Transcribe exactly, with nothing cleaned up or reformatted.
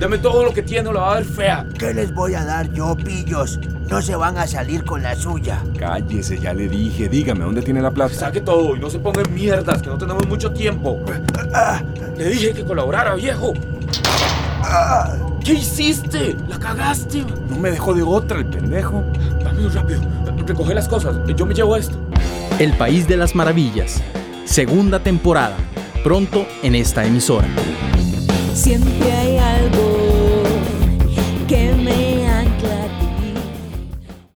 Deme todo lo que tiene o la va a ver fea. ¿Qué les voy a dar yo, pillos? No se van a salir con la suya. Cállese, ya le dije. Dígame, ¿dónde tiene la plata? Saque todo y no se ponga en mierdas, que no tenemos mucho tiempo. Le dije que colaborara, viejo. ¿Qué hiciste? ¡La cagaste! No me dejó de otra el pendejo. Vámonos rápido. Recoge las cosas. Yo me llevo esto. El País de las Maravillas. Segunda temporada. Pronto en esta emisora. Siempre hay